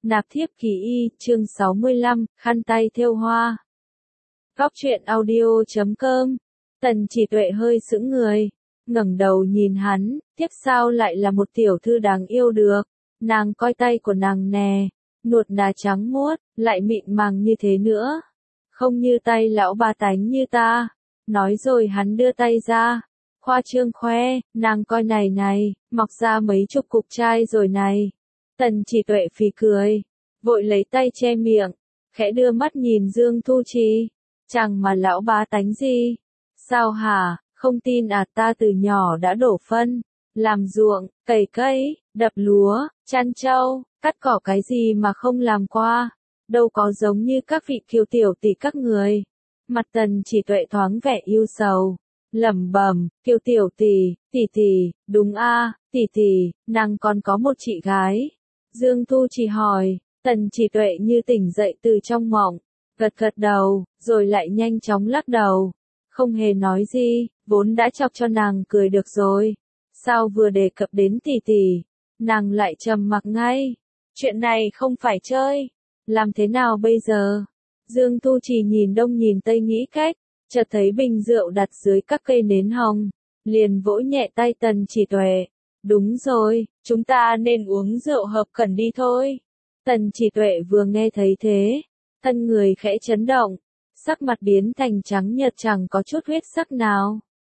Nạp thiếp kỳ y, chương 65, khăn tay thêu hoa. Góc truyện audio.com. Tần Chỉ Tuệ hơi sững người, ngẩng đầu nhìn hắn, tiếp sao lại là một tiểu thư đáng yêu được. Nàng coi tay của nàng nè, nuột nà trắng muốt, lại mịn màng như thế nữa. Không như tay lão bà tánh như ta. Nói rồi hắn đưa tay ra, khoa trương khoe, nàng coi này này, mọc ra mấy chục cục trai rồi này. Tần Chỉ Tuệ phì cười, vội lấy tay che miệng, khẽ đưa mắt nhìn Dương Thu Trì. Chẳng mà lão bá tánh gì? Sao hả, không tin à, ta từ nhỏ đã đổ phân, làm ruộng, cày cây, đập lúa, chăn trâu, cắt cỏ cái gì mà không làm qua. Đâu có giống như các vị kiều tiểu tỷ các người. Mặt Tần Chỉ Tuệ thoáng vẻ yêu sầu, lẩm bẩm, kiều tiểu tỷ, tỷ, đúng a, tỷ, nàng còn có một chị gái. Dương Thu Trì hỏi, Tần Chỉ Tuệ như tỉnh dậy từ trong mộng, gật đầu, rồi lại nhanh chóng lắc đầu. Không hề nói gì, vốn đã chọc cho nàng cười được rồi. Sao vừa đề cập đến tỷ, nàng lại trầm mặc ngay. Chuyện này không phải chơi. Làm thế nào bây giờ? Dương Thu Trì nhìn đông nhìn tây nghĩ cách, chợt thấy bình rượu đặt dưới các cây nến hồng, liền vỗ nhẹ tay Tần Chỉ Tuệ. Đúng rồi, chúng ta nên uống rượu hợp cần đi thôi. Tần Chỉ Tuệ vừa nghe thấy thế, thân người khẽ chấn động, sắc mặt biến thành trắng nhợt chẳng có chút huyết sắc nào.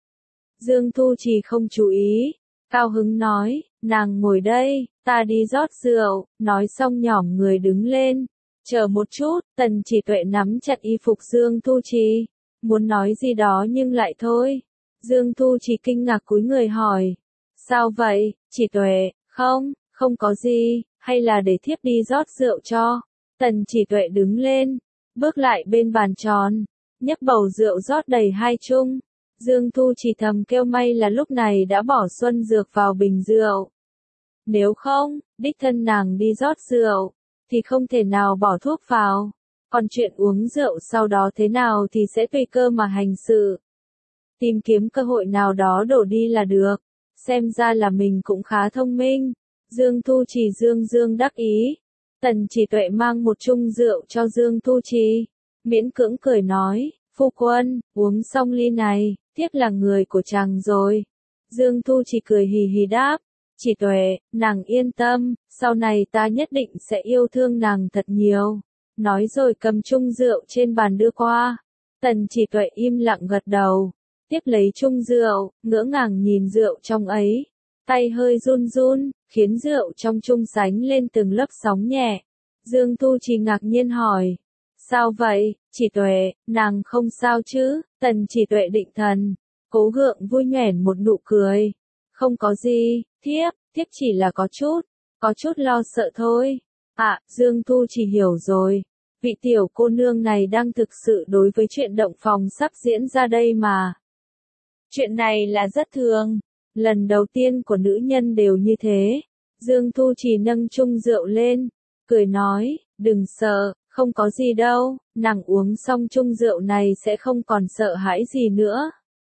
Dương Thu Trì không chú ý, cao hứng nói, nàng ngồi đây, ta đi rót rượu, nói xong nhỏm người đứng lên. Chờ một chút, Tần Chỉ Tuệ nắm chặt y phục Dương Thu Trì, muốn nói gì đó nhưng lại thôi. Dương Thu Trì kinh ngạc cúi người hỏi, sao vậy, Chỉ Tuệ? Không có gì, hay là để thiếp đi rót rượu cho. Tần Chỉ Tuệ đứng lên, bước lại bên bàn tròn, nhấc bầu rượu rót đầy hai chung. Dương Thu Trì thầm kêu may là lúc này đã bỏ xuân dược vào bình rượu. Nếu không, đích thân nàng đi rót rượu, thì không thể nào bỏ thuốc vào. Còn chuyện uống rượu sau đó thế nào thì sẽ tùy cơ mà hành sự. Tìm kiếm cơ hội nào đó đổ đi là được. Xem ra là mình cũng khá thông minh. Dương Thu Trì dương đắc ý. Tần Chỉ Tuệ mang một chung rượu cho Dương Thu Trì, miễn cưỡng cười nói, phu quân, uống xong ly này, thiếp là người của chàng rồi. Dương Thu Trì cười hì hì đáp, Chỉ Tuệ, nàng yên tâm, sau này ta nhất định sẽ yêu thương nàng thật nhiều. Nói rồi cầm chung rượu trên bàn đưa qua. Tần Chỉ Tuệ im lặng gật đầu, tiếp lấy chung rượu, ngỡ ngàng nhìn rượu trong ấy. Tay hơi run, khiến rượu trong chung sánh lên từng lớp sóng nhẹ. Dương Thu Trì ngạc nhiên hỏi, sao vậy, Chỉ Tuệ, nàng không sao chứ? Tần Chỉ Tuệ định thần, cố gượng vui nhoẻn một nụ cười. Không có gì, thiếp chỉ là có chút lo sợ thôi. À, Dương Thu Trì hiểu rồi. Vị tiểu cô nương này đang thực sự đối với chuyện động phòng sắp diễn ra đây mà. Chuyện này là rất thường. Lần đầu tiên của nữ nhân đều như thế. Dương Thu Trì nâng chung rượu lên, cười nói, đừng sợ, không có gì đâu, nàng uống xong chung rượu này sẽ không còn sợ hãi gì nữa.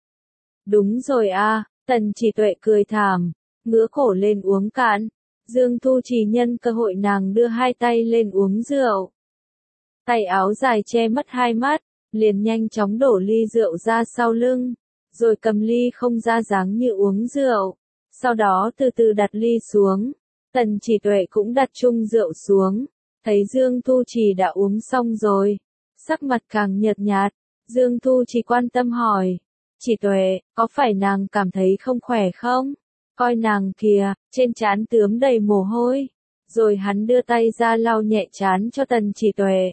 Đúng rồi à, Tần Chỉ Tuệ cười thảm, ngửa cổ lên uống cạn. Dương Thu Trì nhân cơ hội nàng đưa hai tay lên uống rượu. Tay áo dài che mất hai mắt, liền nhanh chóng đổ ly rượu ra sau lưng. Rồi cầm ly không ra dáng như uống rượu, sau đó từ từ đặt ly xuống. Tần Chỉ Tuệ cũng đặt chung rượu xuống, thấy Dương Thu Trì đã uống xong rồi, sắc mặt càng nhợt nhạt. Dương Thu Trì quan tâm hỏi, Chỉ Tuệ, có phải nàng cảm thấy không khỏe không? Coi nàng kìa, trên trán tướm đầy mồ hôi. Rồi hắn đưa tay ra lau nhẹ trán cho Tần Chỉ Tuệ.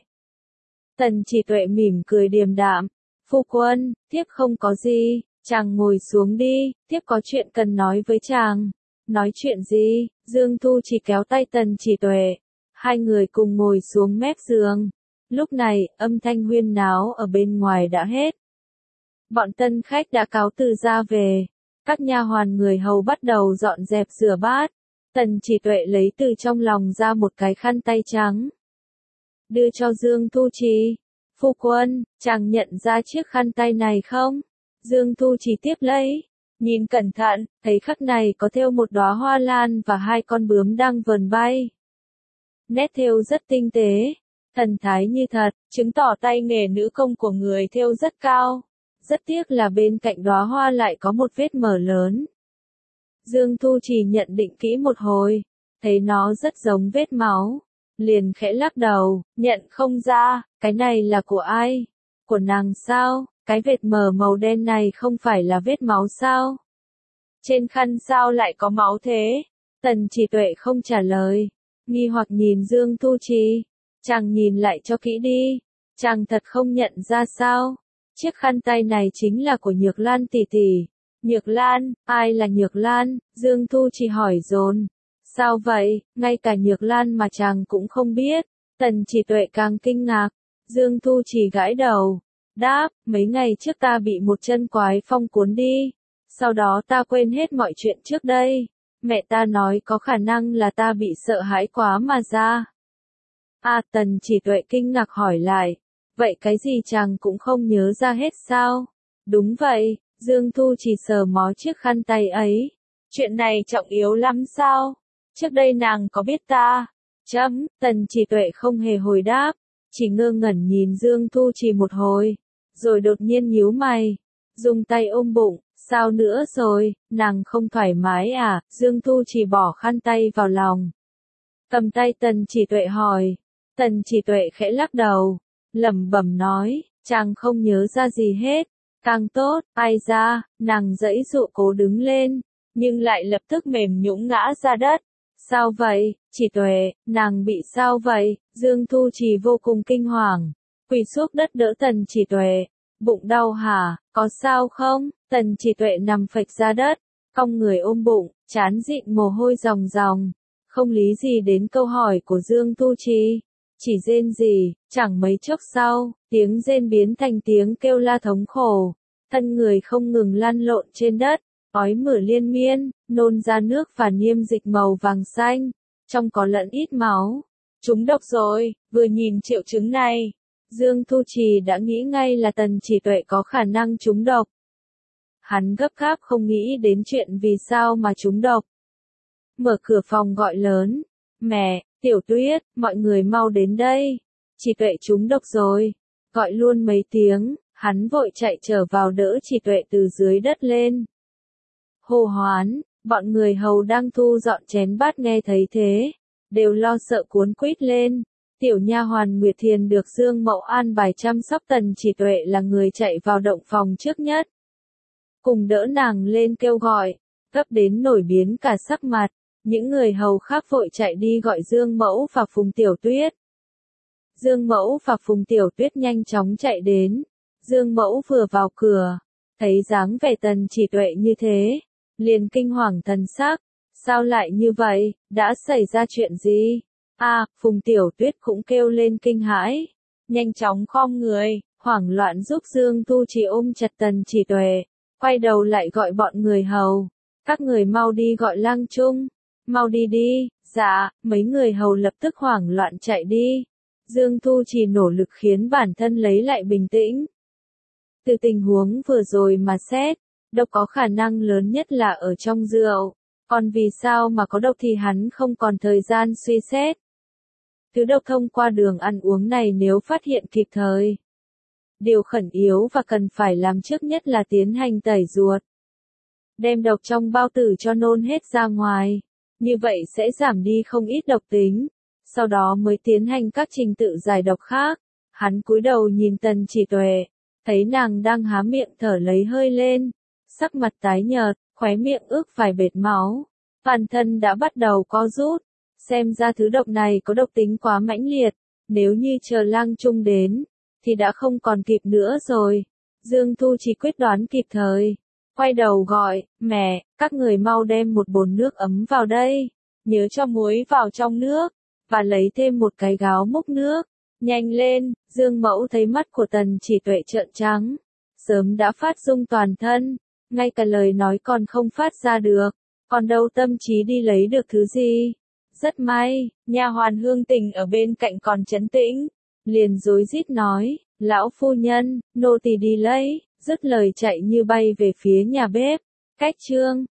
Tần Chỉ Tuệ mỉm cười điềm đạm, phu quân, thiếp không có gì. Chàng ngồi xuống đi, thiếp có chuyện cần nói với chàng. Nói chuyện gì? Dương Thu Trì kéo tay Tần Chỉ Tuệ. Hai người cùng ngồi xuống mép giường. Lúc này, âm thanh huyên náo ở bên ngoài đã hết. Bọn tân khách đã cáo từ ra về. Các nha hoàn người hầu bắt đầu dọn dẹp rửa bát. Tần Chỉ Tuệ lấy từ trong lòng ra một cái khăn tay trắng, đưa cho Dương Thu Trì. Phu quân, chàng nhận ra chiếc khăn tay này không? Dương Thu Trì tiếp lấy, nhìn cẩn thận, thấy khắc này có thêu một đóa hoa lan và hai con bướm đang vờn bay. nét thêu rất tinh tế, thần thái như thật, chứng tỏ tay nghề nữ công của người thêu rất cao. Rất tiếc là bên cạnh đóa hoa lại có một vết mở lớn. Dương Thu Trì nhận định kỹ một hồi, thấy nó rất giống vết máu, liền khẽ lắc đầu, nhận không ra, cái này là của ai? Của nàng sao? Cái vệt mờ màu đen này không phải là vết máu sao? Trên khăn sao lại có máu thế? Tần Chỉ Tuệ không trả lời, nghi hoặc nhìn Dương Thu Trì. Chàng nhìn lại cho kỹ đi, chàng thật không nhận ra sao? Chiếc khăn tay này chính là của Nhược Lan tỷ tỷ. Nhược Lan, ai là Nhược Lan? Dương Thu Trì hỏi dồn. Sao vậy, ngay cả Nhược Lan mà chàng cũng không biết. Tần Chỉ Tuệ càng kinh ngạc. Dương Thu Trì gãi đầu. Đáp, mấy ngày trước ta bị một chân quái phong cuốn đi. Sau đó ta quên hết mọi chuyện trước đây. Mẹ ta nói có khả năng là ta bị sợ hãi quá mà ra. Tần Chỉ Tuệ kinh ngạc hỏi lại. Vậy cái gì chàng cũng không nhớ ra hết sao? Đúng vậy, Dương Thu Trì sờ mó chiếc khăn tay ấy. Chuyện này trọng yếu lắm sao? Trước đây nàng có biết ta? Tần Chỉ Tuệ không hề hồi đáp, chỉ ngơ ngẩn nhìn Dương Thu Trì một hồi, rồi đột nhiên nhíu mày, dùng tay ôm bụng, sao nữa rồi, nàng không thoải mái à? Dương Thu Trì bỏ khăn tay vào lòng, cầm tay Tần Chỉ Tuệ hỏi. Tần Chỉ Tuệ khẽ lắc đầu, lẩm bẩm nói, chàng không nhớ ra gì hết. Càng tốt, ai ra, nàng giãy giụa cố đứng lên, nhưng lại lập tức mềm nhũn ngã ra đất. Sao vậy, Chỉ Tuệ, nàng bị sao vậy? Dương Thu Trì vô cùng kinh hoàng, quỳ xuống đất đỡ Tần Chỉ Tuệ. Bụng đau hả, có sao không? Tần Chỉ Tuệ nằm phịch ra đất, cong người ôm bụng, trán dịn mồ hôi ròng ròng, không lý gì đến câu hỏi của Dương Thu Trì. Chỉ rên rỉ, chẳng mấy chốc sau, tiếng rên biến thành tiếng kêu la thống khổ, thân người không ngừng lăn lộn trên đất, ói mửa liên miên, nôn ra nước và niêm dịch màu vàng xanh, trong có lẫn ít máu. Trúng độc rồi, vừa nhìn triệu chứng này, Dương Thu Trì đã nghĩ ngay là Tần Chỉ Tuệ có khả năng trúng độc. Hắn gấp gáp không nghĩ đến chuyện vì sao mà trúng độc. Mở cửa phòng gọi lớn, mẹ, Tiểu Tuyết, mọi người mau đến đây. Chỉ Tuệ trúng độc rồi. Gọi luôn mấy tiếng, hắn vội chạy trở vào đỡ Chỉ Tuệ từ dưới đất lên. Hô hoán, bọn người hầu đang thu dọn chén bát nghe thấy thế, đều lo sợ cuốn quýt lên. Tiểu nha hoàn Nguyệt Thiền được Dương Mậu an bài chăm sóc Tần Chỉ Tuệ là người chạy vào động phòng trước nhất. Cùng đỡ nàng lên kêu gọi, gấp đến nổi biến cả sắc mặt. Những người hầu khác vội chạy đi gọi Dương Mẫu và Phùng Tiểu Tuyết. Dương Mẫu và Phùng Tiểu Tuyết nhanh chóng chạy đến. Dương Mẫu vừa vào cửa, thấy dáng vẻ Tần Chỉ Tuệ như thế, liền kinh hoàng thần sắc. Sao lại như vậy, đã xảy ra chuyện gì? Phùng Tiểu Tuyết cũng kêu lên kinh hãi, nhanh chóng khom người, hoảng loạn giúp Dương Thu Trì ôm chặt Tần Chỉ Tuệ, quay đầu lại gọi bọn người hầu. Các người mau đi gọi Lang Trung. Mau đi đi, dạ, mấy người hầu lập tức hoảng loạn chạy đi. Dương Thu Trì nỗ lực khiến bản thân lấy lại bình tĩnh. Từ tình huống vừa rồi mà xét, độc có khả năng lớn nhất là ở trong rượu, còn vì sao mà có độc thì hắn không còn thời gian suy xét. Thứ độc thông qua đường ăn uống này nếu phát hiện kịp thời, điều khẩn yếu và cần phải làm trước nhất là tiến hành tẩy ruột. Đem độc trong bao tử cho nôn hết ra ngoài. Như vậy sẽ giảm đi không ít độc tính, sau đó mới tiến hành các trình tự giải độc khác. Hắn cúi đầu nhìn Tần Chỉ Tuệ, thấy nàng đang há miệng thở lấy hơi lên, sắc mặt tái nhợt, khóe miệng ướt vài vệt máu, toàn thân đã bắt đầu co rút, xem ra thứ độc này có độc tính quá mãnh liệt, nếu như chờ Lang Trung đến, thì đã không còn kịp nữa rồi. Dương Thu Trì quyết đoán kịp thời. Quay đầu gọi, mẹ, các người mau đem một bồn nước ấm vào đây, nhớ cho muối vào trong nước, và lấy thêm một cái gáo múc nước, nhanh lên. Dương Mẫu thấy mắt của Tần Chỉ Tuệ trợn trắng, sớm đã phát rung toàn thân, ngay cả lời nói còn không phát ra được, còn đâu tâm trí đi lấy được thứ gì. Rất may, nha hoàn Hương Tình ở bên cạnh còn trấn tĩnh, liền rối rít nói, lão phu nhân, nô tỳ đi lấy. Dứt lời chạy như bay về phía nhà bếp. Cách chương